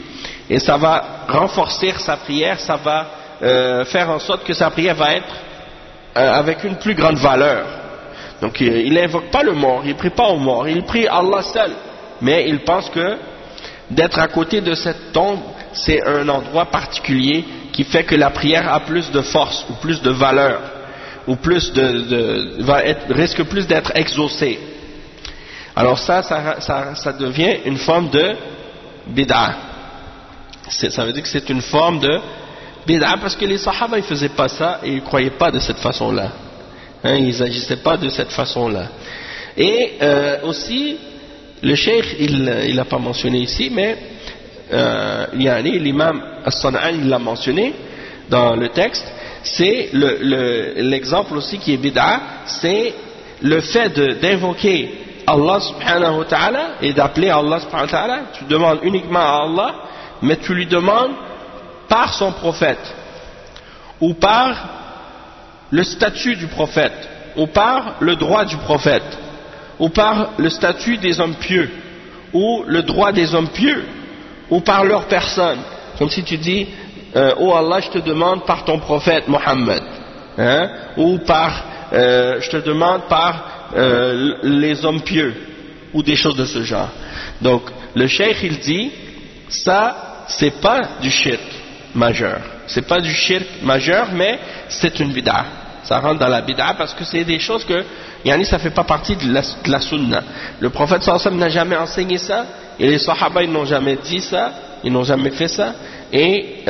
et ça va renforcer sa prière, ça va faire en sorte que sa prière va être avec une plus grande valeur. Donc il n'invoque pas le mort, il ne prie pas au mort, il prie Allah seul, mais il pense que d'être à côté de cette tombe, c'est un endroit particulier qui fait que la prière a plus de force ou plus de valeur ou plus risque plus d'être exaucée. Alors ça devient une forme de bid'a. Ça veut dire que c'est une forme de bid'a parce que les sahaba ils faisaient pas ça et ils croyaient pas de cette façon-là. Ils agissaient pas de cette façon-là. Et aussi le cheikh il l'a pas mentionné ici, mais l'imam As-San'ani il l'a mentionné dans le texte. C'est l'exemple aussi qui est bid'a, c'est le fait d'invoquer Allah subhanahu wa ta'ala et d'appeler Allah subhanahu wa ta'ala. Tu demandes uniquement à Allah, mais tu lui demandes par son prophète ou par le statut du prophète ou par le droit du prophète ou par le statut des hommes pieux ou le droit des hommes pieux ou par leur personne, comme si tu dis oh Allah, je te demande par ton prophète Mohammed, ou par je te demande par les hommes pieux ou des choses de ce genre. Donc le cheikh il dit ça c'est pas du shirk majeur, c'est pas du shirk majeur, mais c'est une bid'a, ça rentre dans la bid'a parce que c'est des choses que ça fait pas partie de la sunna. Le prophète sallallahu alayhi wa sallam n'a jamais enseigné ça et les sahaba ils n'ont jamais dit ça, ils n'ont jamais fait ça, et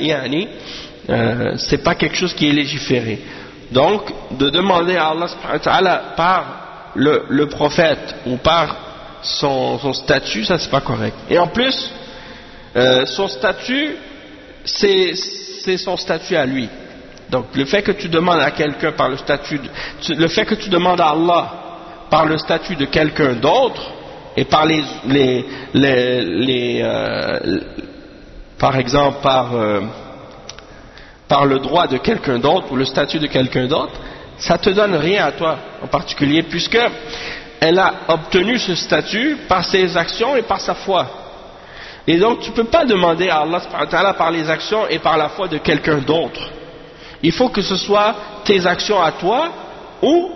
c'est pas quelque chose qui est légiféré. Donc de demander à Allah subhanahu wa ta'ala par le prophète ou par son statut, ça c'est pas correct. Et en plus son statut c'est son statut à lui. Donc le fait que tu demandes à quelqu'un par le statut le fait que tu demandes à Allah par le statut de quelqu'un d'autre et par par exemple par le droit de quelqu'un d'autre ou le statut de quelqu'un d'autre, ça te donne rien à toi en particulier, puisque elle a obtenu ce statut par ses actions et par sa foi. Et donc tu ne peux pas demander à Allah subhanahu wa ta'ala par les actions et par la foi de quelqu'un d'autre. Il faut que ce soit tes actions à toi ou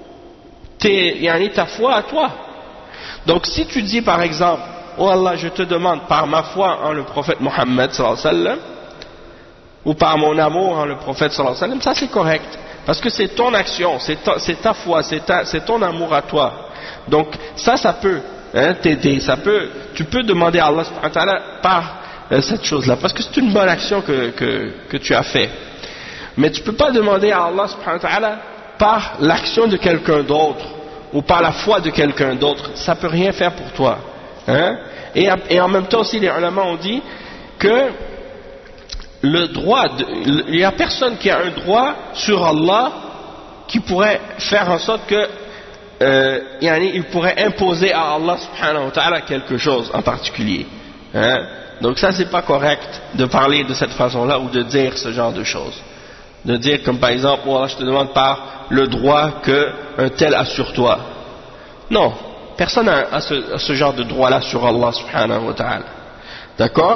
ta foi à toi. Donc si tu dis par exemple oh Allah, je te demande par ma foi en le prophète Mohammed sallallahu alayhi wa sallam ou par mon amour en le prophète sallallahu alayhi wa sallam, ça c'est correct parce que c'est ton action, c'est ta foi, c'est ton amour à toi. Donc ça peut t'aider, tu peux demander à Allah subhanahu wa ta'ala par cette chose-là parce que c'est une bonne action que tu as fait. Mais tu ne peux pas demander à Allah subhanahu wa ta'ala par l'action de quelqu'un d'autre ou par la foi de quelqu'un d'autre, ça ne peut rien faire pour toi. Et en même temps aussi les ulama ont dit que le droit, il n'y a personne qui a un droit sur Allah qui pourrait faire en sorte que il pourrait imposer à Allah subhanahu wa ta'ala quelque chose en particulier. Donc ça c'est pas correct de parler de cette façon-là ou de dire ce genre de choses. De dire comme par exemple oh, je te demande par le droit qu'un tel a sur toi. Non, personne n'a ce genre de droit-là sur Allah subhanahu wa ta'ala. D'accord?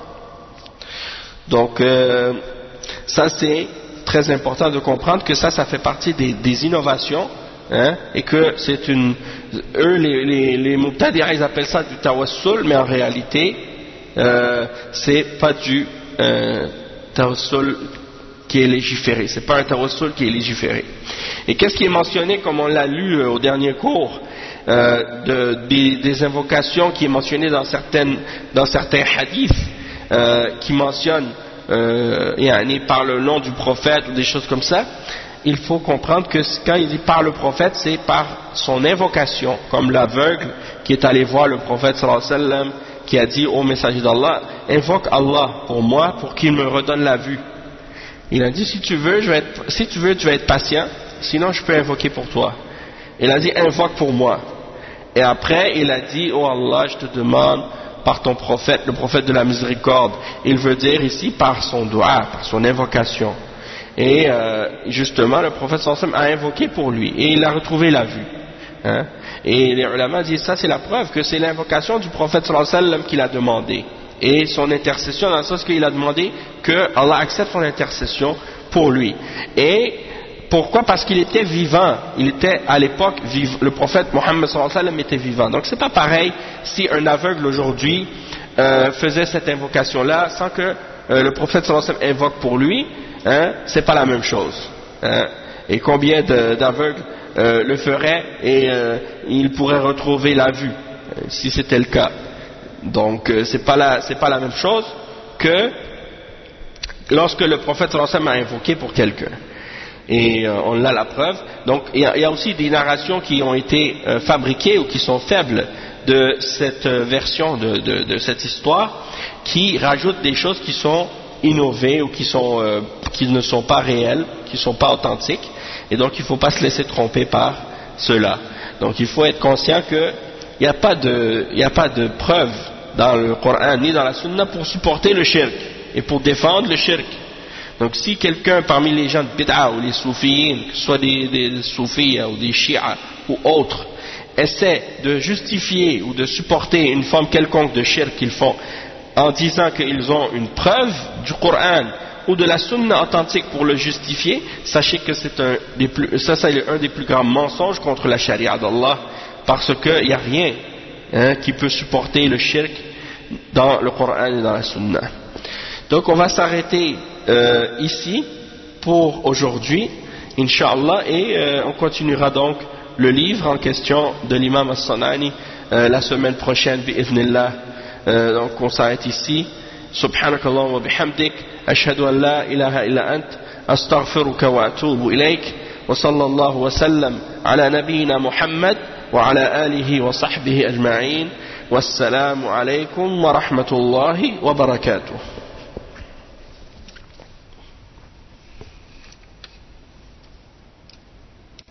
Donc ça c'est très important de comprendre que ça fait partie des innovations, et que c'est eux les mubtadi'a ils appellent ça du tawassul, mais en réalité c'est pas du tawassul qui est légiféré, c'est pas un tawassul qui est légiféré. Et qu'est-ce qui est mentionné comme on l'a lu au dernier cours, des invocations qui est mentionné dans certains hadiths qui mentionnent par le nom du prophète ou des choses comme ça, il faut comprendre que quand il dit par le prophète, c'est par son invocation, comme l'aveugle qui est allé voir le prophète sallallahu alayhi wa sallam, qui a dit au messager d'Allah, invoque Allah pour moi pour qu'il me redonne la vue. Il a dit si tu veux tu vas être patient, sinon je peux invoquer pour toi. Il a dit invoque pour moi. Et après il a dit oh Allah, je te demande par ton prophète, le prophète de la miséricorde. Il veut dire ici par son dua, par son invocation. Et justement le prophète sallallahu alayhi wa sallam a invoqué pour lui et il a retrouvé la vue. Et les ulama disent ça c'est la preuve que c'est l'invocation du prophète sallallahu alayhi wa sallam qu'il a demandé et son intercession, dans le sens qu'il a demandé que Allah accepte son intercession pour lui. Et pourquoi? Parce qu'il était vivant, il était à l'époque, le prophète Mohammed sallallahu alayhi wa sallam était vivant. Donc c'est pas pareil si un aveugle aujourd'hui faisait cette invocation-là sans que le prophète sallallahu alayhi wa sallam invoque pour lui, hein, c'est pas la même chose. Hein. Et combien d'aveugles le feraient et ils pourraient retrouver la vue si c'était le cas. Donc c'est pas la même chose que lorsque le prophète sallallahu alayhi wa sallam a invoqué pour quelqu'un. Et on a la preuve. Donc il y a aussi des narrations qui ont été fabriquées ou qui sont faibles de cette version de cette histoire, qui rajoutent des choses qui sont innovées ou qui ne sont pas réelles, qui ne sont pas authentiques, et donc il ne faut pas se laisser tromper par cela. Donc il faut être conscient qu'il n'y a pas de preuve dans le Coran ni dans la Sunna pour supporter le shirk et pour défendre le shirk. Donc si quelqu'un parmi les gens de bid'a ou les soufiyines, que ce soit des soufis ou des chiites ou autres, essaie de justifier ou de supporter une forme quelconque de shirk qu'ils font en disant qu'ils ont une preuve du Coran ou de la Sunna authentique pour le justifier, sachez que c'est un des plus grands mensonges contre la charia d'Allah, parce qu'il n'y a rien qui peut supporter le shirk dans le Coran et dans la Sunna. Donc on va s'arrêter ici pour aujourd'hui, Inch'Allah, et on continuera donc le livre en question de l'imam As-Sanani la semaine prochaine, bi'idhnillah. Donc on s'arrête ici. Subhanakallahumma wa bihamdik, ashhadu an la ilaha illa ant, astaghfiruka wa atubu ilayk, wa sallallahu wa sallam ala nabiyyina Muhammad wa ala alihi wa sahbihi ajma'in. Wassalamu alaykum wa rahmatullahi wa barakatuh.